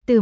Từ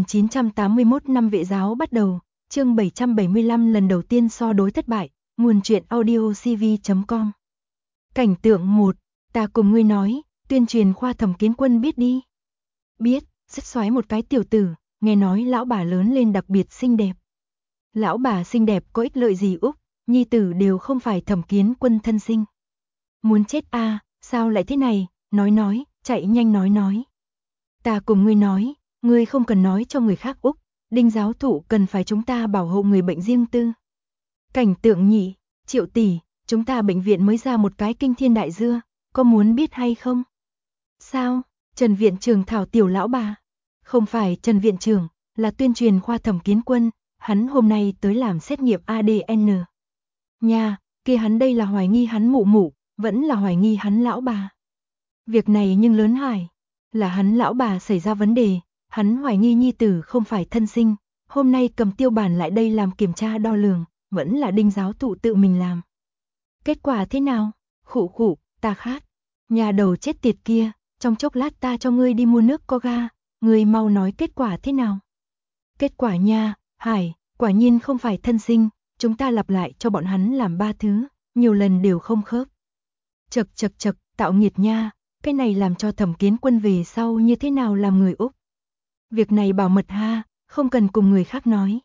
1981 năm Vệ giáo bắt đầu, chương 775 lần đầu tiên so đối thất bại, nguồn truyện audio cv.com. Cảnh tượng 1, ta cùng ngươi nói, tuyên truyền khoa Thẩm Kiến Quân biết đi. Biết, rất xoái một cái tiểu tử, nghe nói lão bà lớn lên đặc biệt xinh đẹp. Lão bà xinh đẹp có ích lợi gì Úc, nhi tử đều không phải Thẩm Kiến Quân thân sinh. Muốn chết a, sao lại thế này, nói, chạy nhanh nói. Ta cùng ngươi nói, ngươi không cần nói cho người khác Úc, Đinh giáo thụ cần phải chúng ta bảo hộ người bệnh riêng tư. Cảnh tượng nhị, Triệu tỷ, chúng ta bệnh viện mới ra một cái kinh thiên đại dưa, có muốn biết hay không? Sao? Trần viện trưởng thảo tiểu lão bà. Không phải Trần viện trưởng, là tuyên truyền khoa Thẩm Kiến Quân, hắn hôm nay tới làm xét nghiệm ADN. Nha, kia hắn đây là hoài nghi hắn mụ, vẫn là hoài nghi hắn lão bà. Việc này nhưng lớn hải, là hắn lão bà xảy ra vấn đề, hắn hoài nghi nhi tử không phải thân sinh, hôm nay cầm tiêu bản lại đây làm kiểm tra đo lường, vẫn là Đinh giáo thụ tự mình làm. Kết quả thế nào? Khụ, ta khát. Nhà đầu chết tiệt kia, trong chốc lát ta cho ngươi đi mua nước có ga, ngươi mau nói kết quả thế nào? Kết quả nha, Hải, quả nhiên không phải thân sinh, chúng ta lặp lại cho bọn hắn làm 3 thứ, nhiều lần đều không khớp. Chật, tạo nghiệt nha, cái này làm cho Thẩm Kiến Quân về sau như thế nào làm người Úc. Việc này bảo mật ha, không cần cùng người khác nói.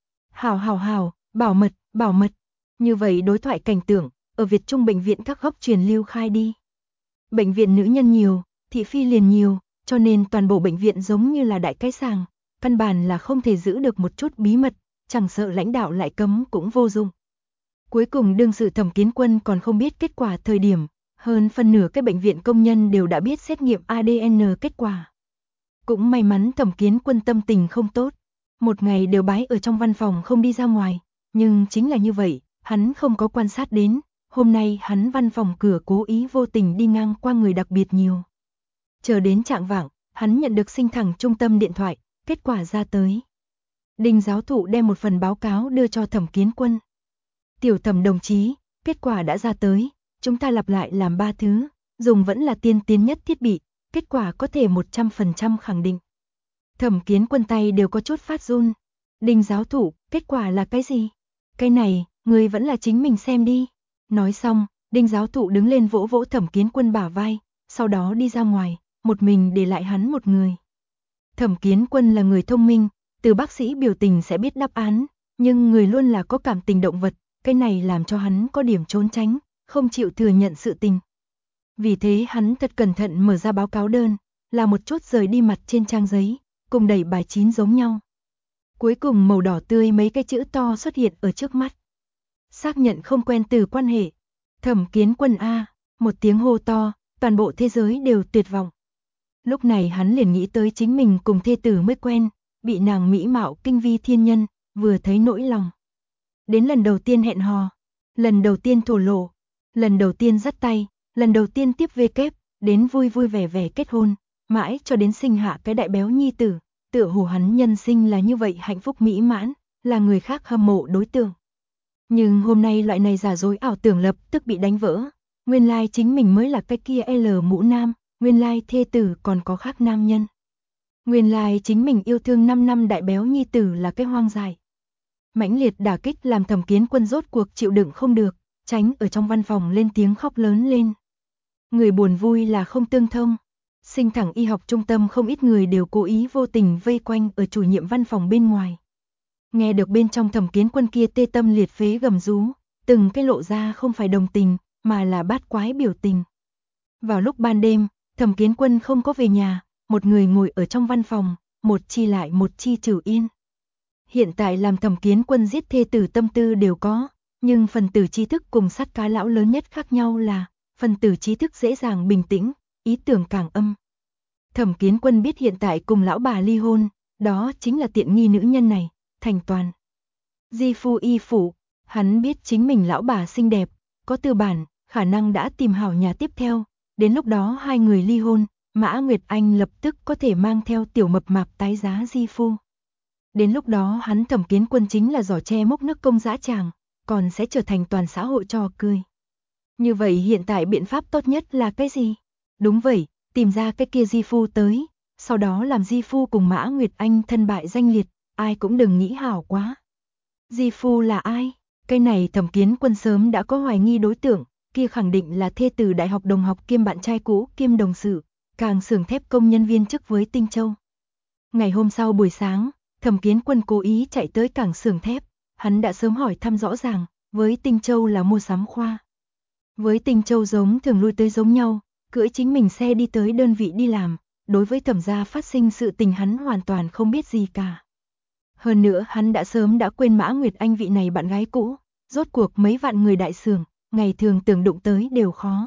Hảo, bảo mật. Như vậy đối thoại cảnh tượng, ở Việt Trung bệnh viện các góc truyền lưu khai đi. Bệnh viện nữ nhân nhiều, thị phi liền nhiều, cho nên toàn bộ bệnh viện giống như là đại cái sàng, căn bản là không thể giữ được một chút bí mật, chẳng sợ lãnh đạo lại cấm cũng vô dụng. Cuối cùng đương sự Thẩm Kiến Quân còn không biết kết quả thời điểm, hơn phân nửa cái bệnh viện công nhân đều đã biết xét nghiệm ADN kết quả. Cũng may mắn Thẩm Kiến Quân tâm tình không tốt, một ngày đều bái ở trong văn phòng không đi ra ngoài, nhưng chính là như vậy, hắn không có quan sát đến, hôm nay hắn văn phòng cửa cố ý vô tình đi ngang qua người đặc biệt nhiều. Chờ đến trạng vạng, hắn nhận được sinh thẳng trung tâm điện thoại, kết quả ra tới. Đinh giáo thụ đem một phần báo cáo đưa cho Thẩm Kiến Quân. Tiểu Thẩm đồng chí, kết quả đã ra tới, chúng ta lặp lại làm 3 thứ, dùng vẫn là tiên tiến nhất thiết bị, kết quả có thể 100% khẳng định. Thẩm Kiến Quân tay đều có chút phát run. Đinh giáo thụ, kết quả là cái gì? Cái này, người vẫn là chính mình xem đi. Nói xong, Đinh giáo thụ đứng lên vỗ vỗ Thẩm Kiến Quân bả vai, sau đó đi ra ngoài, một mình để lại hắn một người. Thẩm Kiến Quân là người thông minh, từ bác sĩ biểu tình sẽ biết đáp án, nhưng người luôn là có cảm tình động vật, cái này làm cho hắn có điểm trốn tránh, không chịu thừa nhận sự tình. Vì thế hắn thật cẩn thận mở ra báo cáo đơn, là một chút rời đi mặt trên trang giấy, cùng đẩy bài 9 giống nhau. Cuối cùng màu đỏ tươi mấy cái chữ to xuất hiện ở trước mắt. Xác nhận không quen từ quan hệ. Thẩm Kiến Quân A, một tiếng hô to, toàn bộ thế giới đều tuyệt vọng. Lúc này hắn liền nghĩ tới chính mình cùng thê tử mới quen, bị nàng mỹ mạo kinh vi thiên nhân, vừa thấy nỗi lòng. Đến lần đầu tiên hẹn hò, lần đầu tiên thổ lộ, lần đầu tiên dắt tay, lần đầu tiên tiếp vê kép, đến vui vẻ kết hôn, mãi cho đến sinh hạ cái đại béo nhi tử, tựa hồ hắn nhân sinh là như vậy hạnh phúc mỹ mãn, là người khác hâm mộ đối tượng. Nhưng hôm nay loại này giả dối ảo tưởng lập tức bị đánh vỡ, nguyên lai chính mình mới là cái kia L mũ nam, nguyên lai thê tử còn có khác nam nhân. Nguyên lai chính mình yêu thương 5 năm đại béo nhi tử là cái hoang dại. Mãnh liệt đả kích làm Thẩm Kiến Quân rốt cuộc chịu đựng không được, tránh ở trong văn phòng lên tiếng khóc lớn lên. Người buồn vui là không tương thông. Sinh thẳng y học trung tâm không ít người đều cố ý vô tình vây quanh ở chủ nhiệm văn phòng bên ngoài. Nghe được bên trong Thẩm Kiến Quân kia tê tâm liệt phế gầm rú, từng cái lộ ra không phải đồng tình, mà là bát quái biểu tình. Vào lúc ban đêm, Thẩm Kiến Quân không có về nhà, một người ngồi ở trong văn phòng, một chi lại một chi trừ yên. Hiện tại làm Thẩm Kiến Quân giết thê tử tâm tư đều có, nhưng phần tử trí thức cùng sắt cá lão lớn nhất khác nhau là, phần tử trí thức dễ dàng bình tĩnh, ý tưởng càng âm. Thẩm Kiến Quân biết hiện tại cùng lão bà ly hôn, đó chính là tiện nghi nữ nhân này, thành toàn. Di phu y phủ, hắn biết chính mình lão bà xinh đẹp, có tư bản, khả năng đã tìm hảo nhà tiếp theo, đến lúc đó hai người ly hôn, Mã Nguyệt Anh lập tức có thể mang theo tiểu mập mạp tái giá di phu. Đến lúc đó hắn Thẩm Kiến Quân chính là giỏ tre múc nước công dã tràng, còn sẽ trở thành toàn xã hội trò cười. Như vậy hiện tại biện pháp tốt nhất là cái gì? Đúng vậy, tìm ra cái kia di phu tới, sau đó làm Di Phu cùng Mã Nguyệt Anh thân bại danh liệt, ai cũng đừng nghĩ hảo quá. Di Phu là ai? Cái này Thẩm Kiến Quân sớm đã có hoài nghi đối tượng, kia khẳng định là thê tử đại học đồng học kiêm bạn trai cũ kiêm đồng sự, càng xưởng thép công nhân viên chức với Tinh Châu. Ngày hôm sau buổi sáng, Thẩm Kiến Quân cố ý chạy tới cảng xưởng thép, hắn đã sớm hỏi thăm rõ ràng, với Tinh Châu là mua sắm khoa. Với Tinh Châu giống thường lui tới giống nhau, cưỡi chính mình xe đi tới đơn vị đi làm, đối với Thẩm gia phát sinh sự tình hắn hoàn toàn không biết gì cả. Hơn nữa hắn đã sớm đã quên Mã Nguyệt Anh vị này bạn gái cũ, rốt cuộc mấy vạn người đại xưởng, ngày thường tưởng đụng tới đều khó.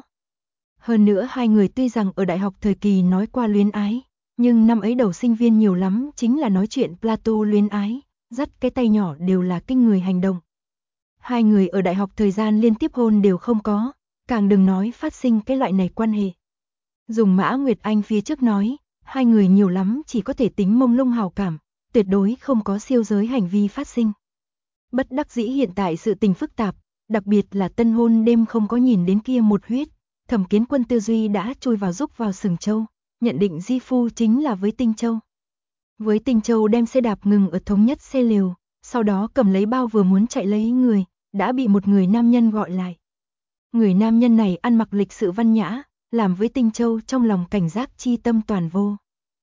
Hơn nữa hai người tuy rằng ở đại học thời kỳ nói qua luyến ái, nhưng năm ấy đầu sinh viên nhiều lắm chính là nói chuyện Plato luyến ái, dắt cái tay nhỏ đều là kinh người hành động. Hai người ở đại học thời gian liên tiếp hôn đều không có, càng đừng nói phát sinh cái loại này quan hệ. Dùng Mã Nguyệt Anh phía trước nói, hai người nhiều lắm chỉ có thể tính mông lung hào cảm, tuyệt đối không có siêu giới hành vi phát sinh. Bất đắc dĩ hiện tại sự tình phức tạp, đặc biệt là tân hôn đêm không có nhìn đến kia một huyết, Thẩm Kiến Quân tư duy đã chui vào rúc vào sừng châu, nhận định Di Phu chính là với Tinh Châu. Với Tinh Châu đem xe đạp ngừng ở thống nhất xe lều, sau đó cầm lấy bao vừa muốn chạy lấy người, đã bị một người nam nhân gọi lại. Người nam nhân này ăn mặc lịch sự văn nhã, làm với Tinh Châu trong lòng cảnh giác chi tâm toàn vô.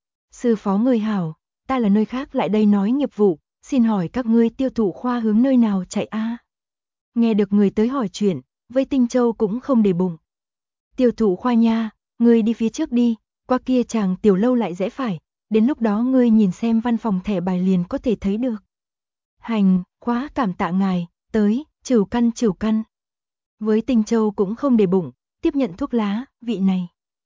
Sư phó người hảo, ta là nơi khác lại đây nói nghiệp vụ, xin hỏi các ngươi tiêu thụ khoa hướng nơi nào chạy a? Nghe được người tới hỏi chuyện, với Tinh Châu cũng không để bụng. Tiêu thụ khoa nha, ngươi đi phía trước đi, qua kia chàng tiểu lâu lại rẽ phải, đến lúc đó ngươi nhìn xem văn phòng thẻ bài liền có thể thấy được. Hành, quá cảm tạ ngài, tới, trừ căn. Với Tinh Châu cũng không để bụng, tiếp nhận thuốc lá, vị này.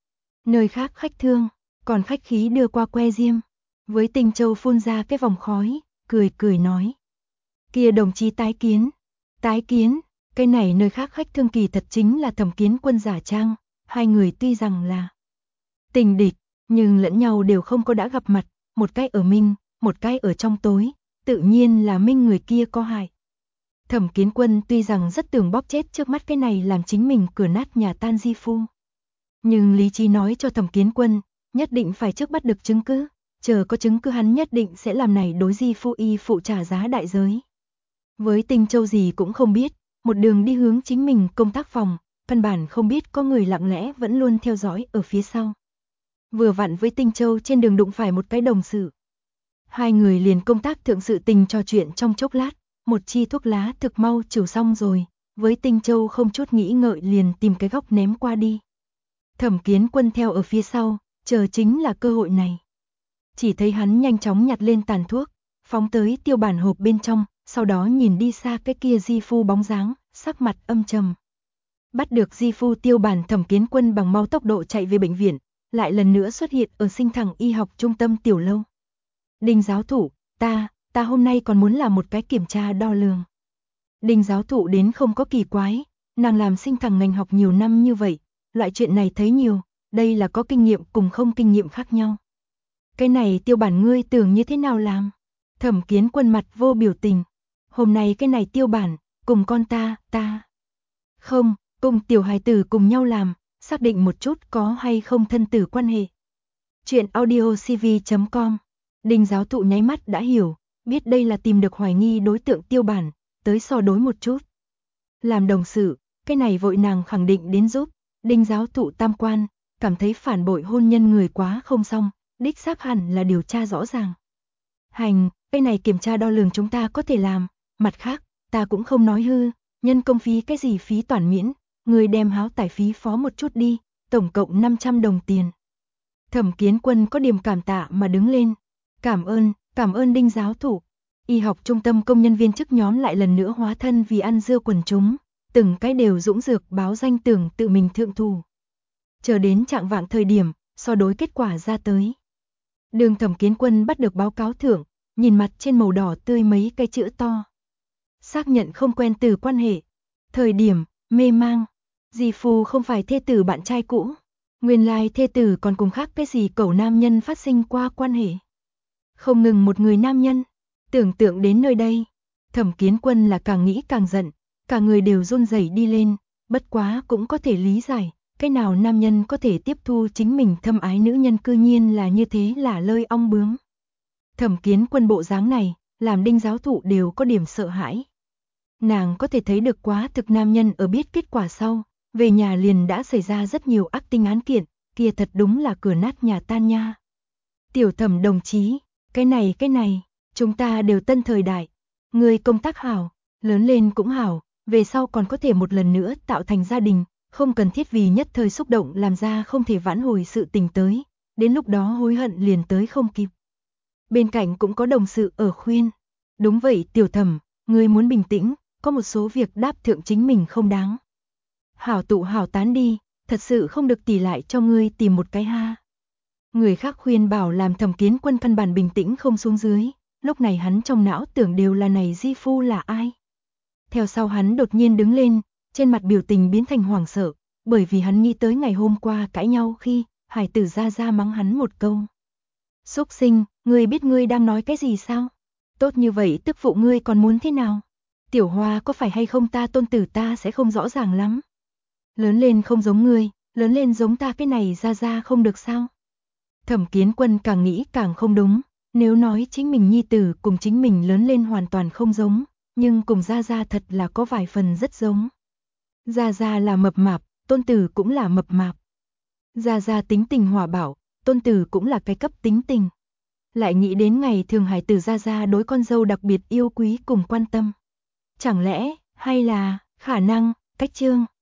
Nơi khác khách thương, còn khách khí đưa qua que diêm. Với Tinh Châu phun ra cái vòng khói, cười nói. Kia đồng chí tái kiến, cái này nơi khác khách thương kỳ thật chính là Thẩm Kiến Quân giả trang, hai người tuy rằng là tình địch, nhưng lẫn nhau đều không có đã gặp mặt, một cái ở minh, một cái ở trong tối, tự nhiên là minh người kia có hại. Thẩm Kiến Quân tuy rằng rất tưởng bóp chết trước mắt cái này làm chính mình cửa nát nhà tan Di Phu. Nhưng lý trí nói cho Thẩm Kiến Quân, nhất định phải trước bắt được chứng cứ, chờ có chứng cứ hắn nhất định sẽ làm này đối Di Phu y phụ trả giá đại giới. Với Tinh Châu gì cũng không biết, một đường đi hướng chính mình công tác phòng, căn bản không biết có người lặng lẽ vẫn luôn theo dõi ở phía sau. Vừa vặn với Tinh Châu trên đường đụng phải một cái đồng sự. Hai người liền công tác thượng sự tình trò chuyện trong chốc lát, một chi thuốc lá thực mau trừ xong rồi, với Tinh Châu không chút nghĩ ngợi liền tìm cái góc ném qua đi. Thẩm Kiến Quân theo ở phía sau, chờ chính là cơ hội này. Chỉ thấy hắn nhanh chóng nhặt lên tàn thuốc, phóng tới tiêu bản hộp bên trong, sau đó nhìn đi xa cái kia Di Phu bóng dáng, sắc mặt âm trầm. Bắt được Di Phu tiêu bản, Thẩm Kiến Quân bằng mau tốc độ chạy về bệnh viện, lại lần nữa xuất hiện ở Sinh Thẳng Y học trung tâm tiểu lâu. Đinh giáo thụ, ta hôm nay còn muốn làm một cái kiểm tra đo lường. Đinh giáo thụ đến không có kỳ quái, nàng làm Sinh Thẳng ngành học nhiều năm như vậy, loại chuyện này thấy nhiều, đây là có kinh nghiệm cùng không kinh nghiệm khác nhau. Cái này tiêu bản ngươi tưởng như thế nào làm? Thẩm Kiến Quân mặt vô biểu tình. Hôm nay cái này tiêu bản, cùng con ta. Không, cùng tiểu hài tử cùng nhau làm, xác định một chút có hay không thân tử quan hệ. Chuyện audiocv.com. Đinh giáo thụ nháy mắt đã hiểu, biết đây là tìm được hoài nghi đối tượng tiêu bản, tới so đối một chút. Làm đồng sự, cái này vội nàng khẳng định đến giúp, Đinh giáo thụ tam quan, cảm thấy phản bội hôn nhân người quá không xong, đích xác hẳn là điều tra rõ ràng. Hành, cái này kiểm tra đo lường chúng ta có thể làm, mặt khác, ta cũng không nói hư, nhân công phí cái gì phí toàn miễn, người đem háo tải phí phó một chút đi, tổng cộng 500 đồng tiền. Thẩm Kiến Quân có điểm cảm tạ mà đứng lên. Cảm ơn Đinh giáo thụ. Y học trung tâm công nhân viên chức nhóm lại lần nữa hóa thân vì ăn dưa quần chúng, từng cái đều dũng dược báo danh tưởng tự mình thượng thủ. Chờ đến trạng vạng thời điểm, so đối kết quả ra tới. Đường Thẩm Kiến Quân bắt được báo cáo thưởng, nhìn mặt trên màu đỏ tươi mấy cái chữ to. Xác nhận không quen từ quan hệ. Thời điểm, mê mang. Di Phu không phải thê tử bạn trai cũ. Nguyên lai thê tử còn cùng khác cái gì cẩu nam nhân phát sinh qua quan hệ. Không ngừng một người nam nhân. Tưởng tượng đến nơi đây, Thẩm Kiến Quân là càng nghĩ càng giận, cả người đều run rẩy đi lên, bất quá cũng có thể lý giải, Cái nào nam nhân có thể tiếp thu chính mình thâm ái nữ nhân cư nhiên là như thế là lơi ong bướm. Thẩm Kiến Quân bộ dáng này, làm Đinh giáo thụ đều có điểm sợ hãi. Nàng có thể thấy được quá thực nam nhân ở biết kết quả sau, về nhà liền đã xảy ra rất nhiều ác tinh án kiện, kia thật đúng là cửa nát nhà tan nha. Tiểu Thẩm đồng chí, cái này, chúng ta đều tân thời đại, người công tác hảo, lớn lên cũng hảo, về sau còn có thể một lần nữa tạo thành gia đình, không cần thiết vì nhất thời xúc động làm ra không thể vãn hồi sự tình tới, đến lúc đó hối hận liền tới không kịp. Bên cạnh cũng có đồng sự ở khuyên, đúng vậy Tiểu Thẩm, người muốn bình tĩnh, có một số việc đáp thượng chính mình không đáng. Hảo tụ hảo tán đi, thật sự không được tỷ lại cho ngươi tìm một cái ha. Người khác khuyên bảo làm Thẩm Kiến Quân căn bản bình tĩnh không xuống dưới, lúc này hắn trong não tưởng đều là này di phu là ai. Theo sau hắn đột nhiên đứng lên, trên mặt biểu tình biến thành hoảng sợ, bởi vì hắn nghĩ tới ngày hôm qua cãi nhau khi Hải Tử ra mắng hắn một câu. Xúc sinh, ngươi biết ngươi đang nói cái gì sao? Tốt như vậy tức phụ ngươi còn muốn thế nào? Tiểu Hoa có phải hay không ta tôn tử ta sẽ không rõ ràng lắm. Lớn lên không giống ngươi, lớn lên giống ta cái này ra không được sao? Thẩm Kiến Quân càng nghĩ càng không đúng, nếu nói chính mình nhi tử cùng chính mình lớn lên hoàn toàn không giống, nhưng cùng Gia thật là có vài phần rất giống. Gia là mập mạp, tôn tử cũng là mập mạp. Gia tính tình hòa bảo, tôn tử cũng là cái cấp tính tình. Lại nghĩ đến ngày thường Hải Tử Gia đối con dâu đặc biệt yêu quý cùng quan tâm. Chẳng lẽ, hay là, khả năng, cách trương,